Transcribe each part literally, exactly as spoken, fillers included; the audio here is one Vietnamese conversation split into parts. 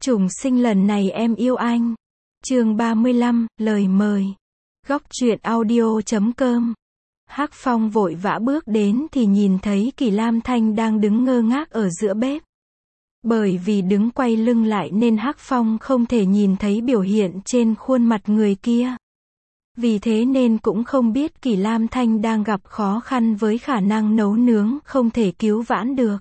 Trùng sinh lần này em yêu anh. Chương ba mươi lăm, lời mời. Góc truyện audio chấm com. Hắc Phong vội vã bước đến thì nhìn thấy Kỳ Lam Thanh đang đứng ngơ ngác ở giữa bếp. Bởi vì đứng quay lưng lại nên Hắc Phong không thể nhìn thấy biểu hiện trên khuôn mặt người kia. Vì thế nên cũng không biết Kỳ Lam Thanh đang gặp khó khăn với khả năng nấu nướng không thể cứu vãn được.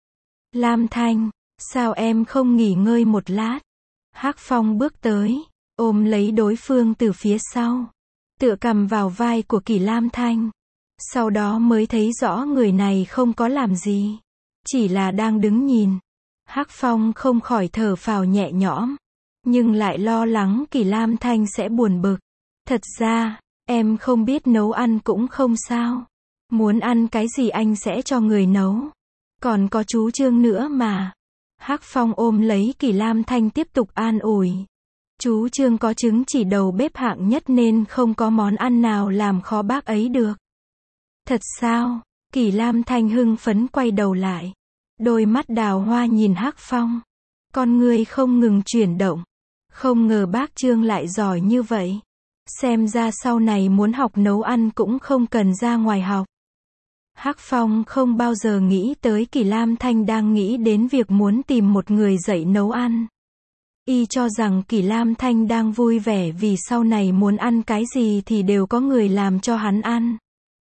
Lam Thanh, sao em không nghỉ ngơi một lát? Hắc Phong bước tới, ôm lấy đối phương từ phía sau, tựa cằm vào vai của Kỳ Lam Thanh. Sau đó mới thấy rõ người này không có làm gì, chỉ là đang đứng nhìn. Hắc Phong không khỏi thở phào nhẹ nhõm, nhưng lại lo lắng Kỳ Lam Thanh sẽ buồn bực. Thật ra, em không biết nấu ăn cũng không sao. Muốn ăn cái gì anh sẽ cho người nấu. Còn có chú Trương nữa mà. Hắc Phong ôm lấy Kỳ Lam Thanh tiếp tục an ủi. Chú Trương có chứng chỉ đầu bếp hạng nhất nên không có món ăn nào làm khó bác ấy được. Thật sao? Kỳ Lam Thanh hưng phấn quay đầu lại. Đôi mắt đào hoa nhìn Hắc Phong. Con người không ngừng chuyển động. Không ngờ bác Trương lại giỏi như vậy. Xem ra sau này muốn học nấu ăn cũng không cần ra ngoài học. Hắc Phong không bao giờ nghĩ tới Kỳ Lam Thanh đang nghĩ đến việc muốn tìm một người dạy nấu ăn. Y cho rằng Kỳ Lam Thanh đang vui vẻ vì sau này muốn ăn cái gì thì đều có người làm cho hắn ăn.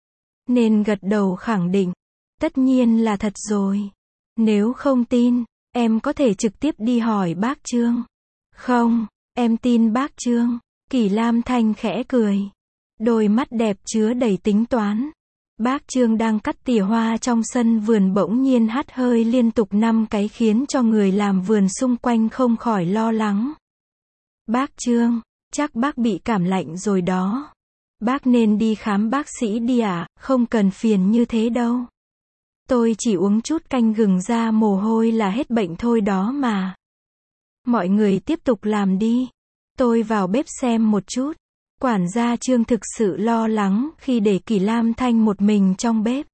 Nên gật đầu khẳng định. Tất nhiên là thật rồi. Nếu không tin, em có thể trực tiếp đi hỏi bác Trương. Không, em tin bác Trương. Kỳ Lam Thanh khẽ cười. Đôi mắt đẹp chứa đầy tính toán. Bác Trương đang cắt tỉa hoa trong sân vườn bỗng nhiên hắt hơi liên tục năm cái khiến cho người làm vườn xung quanh không khỏi lo lắng. Bác Trương, chắc bác bị cảm lạnh rồi đó. Bác nên đi khám bác sĩ đi ạ, à, không cần phiền như thế đâu. Tôi chỉ uống chút canh gừng ra mồ hôi là hết bệnh thôi đó mà. Mọi người tiếp tục làm đi. Tôi vào bếp xem một chút. Quản gia Trương thực sự lo lắng khi để Kỳ Lam Thanh một mình trong bếp.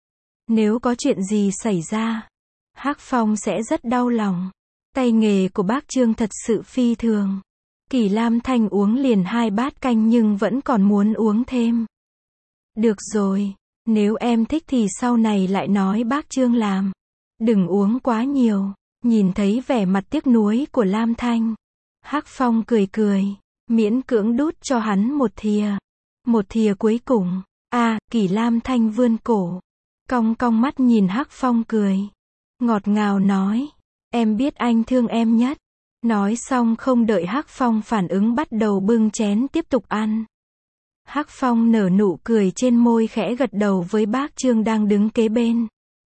Nếu có chuyện gì xảy ra, Hắc Phong sẽ rất đau lòng. Tay nghề của bác Trương thật sự phi thường. Kỳ Lam Thanh uống liền hai bát canh nhưng vẫn còn muốn uống thêm. Được rồi, nếu em thích thì sau này lại nói bác Trương làm. Đừng uống quá nhiều. Nhìn thấy vẻ mặt tiếc nuối của Lam Thanh, Hắc Phong cười cười, miễn cưỡng đút cho hắn một thìa. Một thìa cuối cùng. A, à, Kỳ Lam Thanh vươn cổ, cong cong mắt nhìn Hắc Phong cười. Ngọt ngào nói, em biết anh thương em nhất. Nói xong không đợi Hắc Phong phản ứng bắt đầu bưng chén tiếp tục ăn. Hắc Phong nở nụ cười trên môi khẽ gật đầu với bác Trương đang đứng kế bên.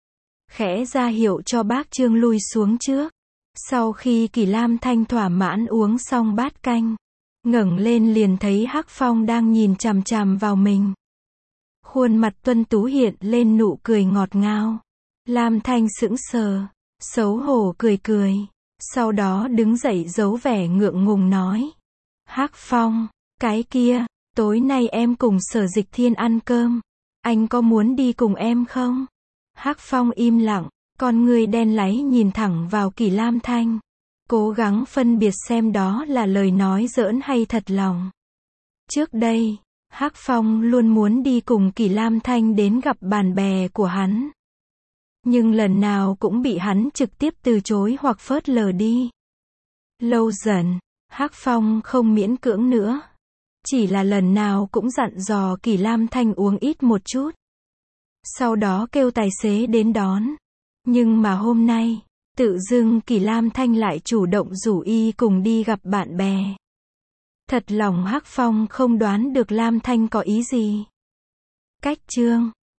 Khẽ ra hiệu cho bác Trương lui xuống trước. Sau khi Kỳ Lam Thanh thỏa mãn uống xong bát canh, ngẩng lên liền thấy Hắc Phong đang nhìn chằm chằm vào mình. Khuôn mặt tuấn tú hiện lên nụ cười ngọt ngào. Lam Thanh sững sờ, xấu hổ cười cười. Sau đó đứng dậy giấu vẻ ngượng ngùng nói. Hắc Phong, cái kia, tối nay em cùng Sở Dịch Thiên ăn cơm. Anh có muốn đi cùng em không? Hắc Phong im lặng, con người đen láy nhìn thẳng vào Kỳ Lam Thanh. Cố gắng phân biệt xem đó là lời nói giỡn hay thật lòng. Trước đây, Hắc Phong luôn muốn đi cùng Kỳ Lam Thanh đến gặp bạn bè của hắn. Nhưng lần nào cũng bị hắn trực tiếp từ chối hoặc phớt lờ đi. Lâu dần, Hắc Phong không miễn cưỡng nữa. Chỉ là lần nào cũng dặn dò Kỳ Lam Thanh uống ít một chút. Sau đó kêu tài xế đến đón. Nhưng mà hôm nay, tự dưng Kỳ Lam Thanh lại chủ động rủ y cùng đi gặp bạn bè. Thật lòng Hắc Phong không đoán được Lam Thanh có ý gì. Cách Trương,